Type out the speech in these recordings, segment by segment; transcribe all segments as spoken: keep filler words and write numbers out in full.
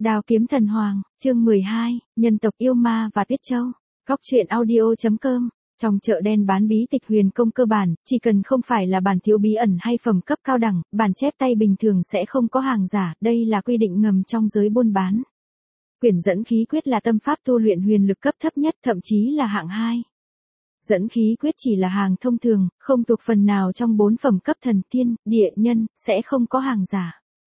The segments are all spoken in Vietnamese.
Đao kiếm thần hoàng, chương mười hai, nhân tộc yêu ma và Tuyết Châu. Góc truyện audio.com. Trong chợ đen bán bí tịch huyền công cơ bản, chỉ cần không phải là bản thiếu bí ẩn hay phẩm cấp cao đẳng, bản chép tay bình thường sẽ không có hàng giả, đây là quy định ngầm trong giới buôn bán. Quyển dẫn khí quyết là tâm pháp tu luyện huyền lực cấp thấp nhất, thậm chí là hạng hai. Dẫn khí quyết chỉ là hàng thông thường, không thuộc phần nào trong bốn phẩm cấp thần tiên, địa nhân, sẽ không có hàng giả.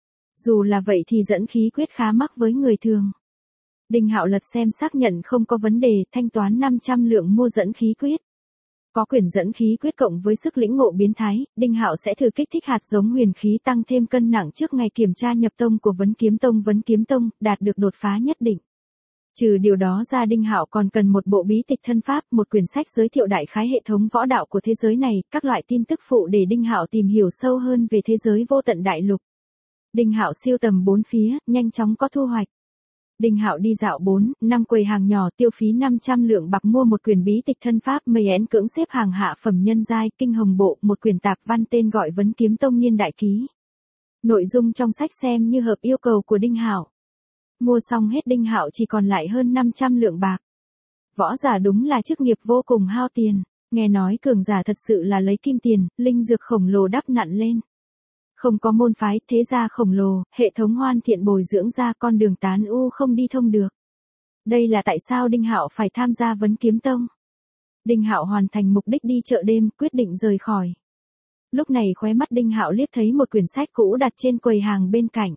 Dù là vậy thì dẫn khí quyết khá mắc với người thường. Đinh Hạo lật xem xác nhận không có vấn đề, thanh toán năm trăm lượng mua dẫn khí quyết. Có quyển dẫn khí quyết cộng với sức lĩnh ngộ biến thái, Đinh Hạo sẽ thử kích thích hạt giống huyền khí tăng thêm cân nặng trước ngày kiểm tra nhập tông của Vấn Kiếm Tông. Vấn Kiếm Tông đạt được đột phá nhất định. Trừ điều đó ra, Đinh Hạo còn cần một bộ bí tịch thân pháp, một quyển sách giới thiệu đại khái hệ thống võ đạo của thế giới này, các loại tin tức phụ để Đinh Hạo tìm hiểu sâu hơn về thế giới vô tận đại lục. Đinh Hạo siêu tầm bốn phía, nhanh chóng có thu hoạch. Đinh Hạo đi dạo bốn, năm quầy hàng nhỏ, tiêu phí năm trăm lượng bạc mua một quyển bí tịch thân pháp, mây én cưỡng xếp hàng hạ phẩm nhân giai, kinh hồng bộ, một quyển tạp văn tên gọi Vấn Kiếm Tông niên đại ký. Nội dung trong sách xem như hợp yêu cầu của Đinh Hạo. Mua xong hết, Đinh Hạo chỉ còn lại hơn năm trăm lượng bạc. Võ giả đúng là chức nghiệp vô cùng hao tiền, nghe nói cường giả thật sự là lấy kim tiền, linh dược khổng lồ đắp nặn lên. Không có môn phái, thế gia khổng lồ, hệ thống hoàn thiện bồi dưỡng ra, con đường tán u không đi thông được. Đây là tại sao Đinh Hạo phải tham gia Vấn Kiếm Tông. Đinh Hạo hoàn thành mục đích đi chợ đêm, quyết định rời khỏi. Lúc này khóe mắt Đinh Hạo liếc thấy một quyển sách cũ đặt trên quầy hàng bên cạnh.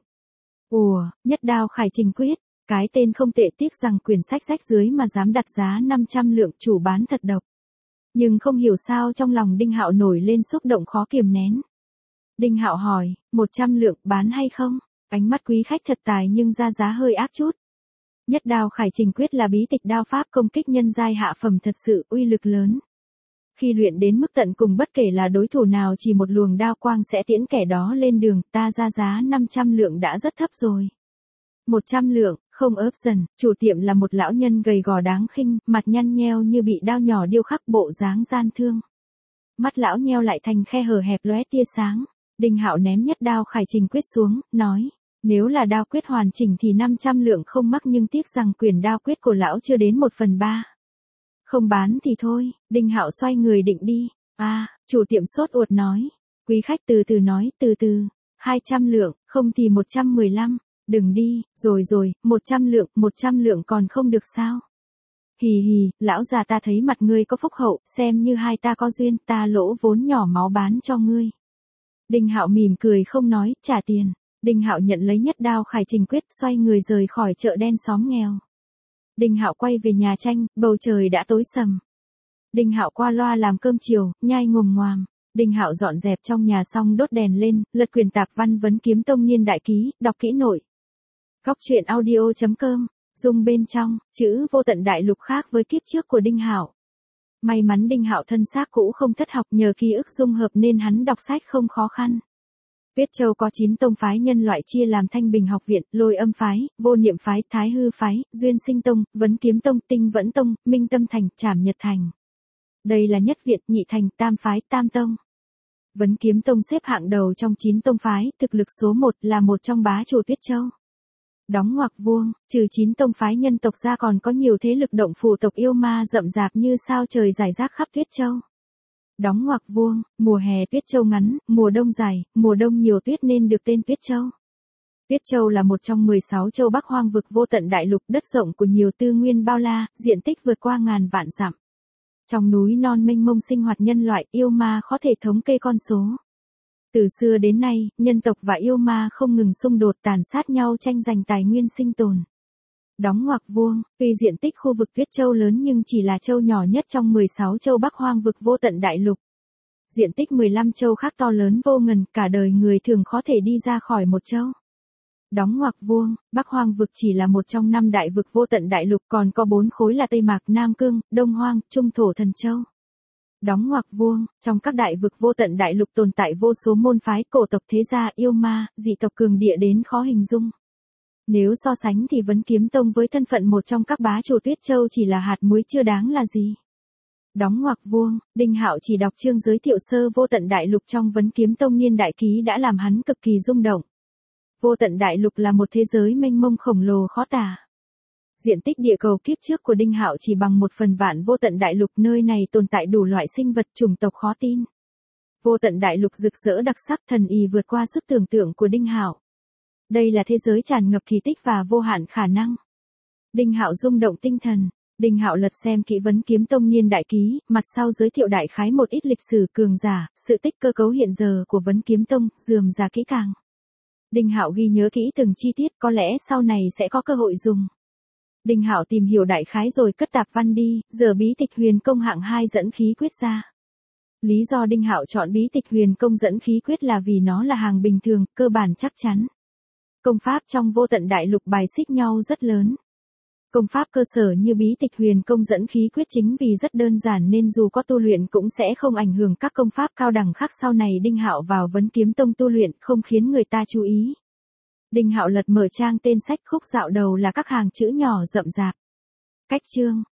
Ùa, Nhất Đao Khải Trình Quyết, cái tên không tệ, tiếc rằng quyển sách rách dưới mà dám đặt giá năm trăm lượng, chủ bán thật độc. Nhưng không hiểu sao trong lòng Đinh Hạo nổi lên xúc động khó kiềm nén. Đinh Hạo hỏi, một trăm lượng, bán hay không? Ánh mắt quý khách thật tài nhưng ra giá hơi ác chút. Nhất Đao Khải Trình Quyết là bí tịch đao pháp công kích nhân giai hạ phẩm thật sự uy lực lớn. Khi luyện đến mức tận cùng, bất kể là đối thủ nào, chỉ một luồng đao quang sẽ tiễn kẻ đó lên đường, ta ra giá năm trăm lượng đã rất thấp rồi. một trăm lượng, không ớp dần, chủ tiệm là một lão nhân gầy gò đáng khinh, mặt nhăn nheo như bị đao nhỏ điêu khắc, bộ dáng gian thương. Mắt lão nheo lại thành khe hở hẹp lóe tia sáng. Đinh Hạo ném Nhất Đao Khải Trình Quyết xuống, nói, nếu là đao quyết hoàn chỉnh thì năm trăm lượng không mắc, nhưng tiếc rằng quyển đao quyết của lão chưa đến một phần ba. Không bán thì thôi. Đinh Hạo xoay người định đi. À, chủ tiệm sốt ruột nói, quý khách từ từ nói, từ từ, hai trăm lượng, không thì một trăm mười lăm, đừng đi, rồi rồi, một trăm lượng, một trăm lượng còn không được sao? Hì hì, lão già, ta thấy mặt ngươi có phúc hậu, xem như hai ta có duyên, ta lỗ vốn nhỏ máu bán cho ngươi. Đinh Hạo mỉm cười không nói, trả tiền. Đinh Hạo nhận lấy Nhất Đao Khải Trình Quyết, xoay người rời khỏi chợ đen xóm nghèo. Đinh Hạo quay về nhà tranh, bầu trời đã tối sầm. Đinh Hạo qua loa làm cơm chiều, nhai ngồm ngoàm. Đinh Hạo dọn dẹp trong nhà xong đốt đèn lên, lật quyển tạp văn Vấn Kiếm Tông niên đại ký, đọc kỹ nội. Góc truyện audio.com. Dung bên trong, chữ vô tận đại lục khác với kiếp trước của Đinh Hạo. May mắn Đinh Hạo thân xác cũ không thất học, nhờ ký ức dung hợp nên hắn đọc sách không khó khăn. Tuyết Châu có chín tông phái nhân loại chia làm Thanh Bình Học Viện, Lôi Âm Phái, Vô Niệm Phái, Thái Hư Phái, Duyên Sinh Tông, Vấn Kiếm Tông, Tinh Vẫn Tông, Minh Tâm Thành, Trảm Nhật Thành. Đây là nhất viện, nhị thành, tam phái, tam tông. Vấn Kiếm Tông xếp hạng đầu trong chín tông phái, thực lực số một, là một trong bá chủ Tuyết Châu. Đóng ngoặc vuông, trừ chín tông phái nhân tộc ra còn có nhiều thế lực động phủ tộc yêu ma rậm rạp như sao trời rải rác khắp Tuyết Châu. Đóng ngoặc vuông, mùa hè Tuyết Châu ngắn, mùa đông dài, mùa đông nhiều tuyết nên được tên Tuyết Châu. Tuyết Châu là một trong mười sáu châu Bắc hoang vực vô tận đại lục, đất rộng của nhiều tư nguyên bao la, diện tích vượt qua ngàn vạn dặm. Trong núi non mênh mông sinh hoạt nhân loại, yêu ma khó thể thống kê con số. Từ xưa đến nay, nhân tộc và yêu ma không ngừng xung đột tàn sát nhau, tranh giành tài nguyên sinh tồn. Đóng ngoặc vuông, tuy diện tích khu vực Tuyết Châu lớn nhưng chỉ là châu nhỏ nhất trong mười sáu châu Bắc hoang vực vô tận đại lục. Diện tích mười lăm châu khác to lớn vô ngần, cả đời người thường khó thể đi ra khỏi một châu. Đóng ngoặc vuông, Bắc hoang vực chỉ là một trong năm đại vực vô tận đại lục, còn có bốn khối là Tây Mạc, Nam Cương, Đông Hoang, Trung Thổ Thần Châu. Đóng ngoặc vuông, trong các đại vực vô tận đại lục tồn tại vô số môn phái, cổ tộc, thế gia, yêu ma, dị tộc cường địa đến khó hình dung. Nếu so sánh thì Vấn Kiếm Tông với thân phận một trong các bá chủ Tuyết Châu chỉ là hạt muối chưa đáng là gì. Đóng ngoặc vuông, Đinh Hạo chỉ đọc chương giới thiệu sơ vô tận đại lục trong Vấn Kiếm Tông niên đại ký đã làm hắn cực kỳ rung động. Vô tận đại lục là một thế giới mênh mông khổng lồ khó tả. Diện tích địa cầu kiếp trước của Đinh Hạo chỉ bằng một phần vạn vô tận đại lục, nơi này tồn tại đủ loại sinh vật chủng tộc khó tin. Vô tận đại lục rực rỡ đặc sắc, thần y vượt qua sức tưởng tượng của Đinh Hạo. Đây là thế giới tràn ngập kỳ tích và vô hạn khả năng. Đinh Hạo rung động tinh thần. Đinh Hạo lật xem kỹ Vấn Kiếm Tông niên đại ký, mặt sau giới thiệu đại khái một ít lịch sử cường giả, sự tích cơ cấu hiện giờ của Vấn Kiếm Tông, rườm rà kỹ càng. Đinh Hạo ghi nhớ kỹ từng chi tiết, có lẽ sau này sẽ có cơ hội dùng. Đinh Hạo tìm hiểu đại khái rồi cất tạp văn đi, giờ bí tịch huyền công hạng hai dẫn khí quyết ra. Lý do Đinh Hạo chọn bí tịch huyền công dẫn khí quyết là vì nó là hàng bình thường, cơ bản chắc chắn. Công pháp trong vô tận đại lục bài xích nhau rất lớn. Công pháp cơ sở như bí tịch huyền công dẫn khí quyết chính vì rất đơn giản nên dù có tu luyện cũng sẽ không ảnh hưởng các công pháp cao đẳng khác sau này Đinh Hạo vào Vấn Kiếm Tông tu luyện không khiến người ta chú ý. Đinh Hạo lật mở trang tên sách, khúc dạo đầu là các hàng chữ nhỏ rậm rạp. Cách chương